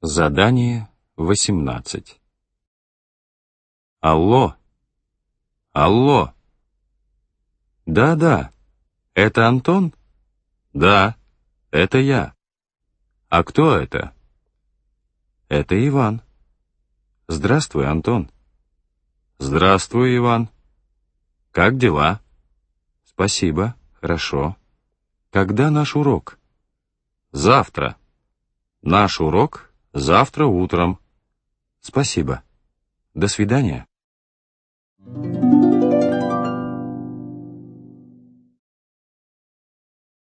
Задание 18. Алло. Алло. Да-да. Это Антон? Да, это я. А кто это? Это Иван. Здравствуй, Антон. Здравствуй, Иван. Как дела? Спасибо, хорошо. Когда наш урок? Завтра. Наш урок завтра утром. Спасибо. До свидания.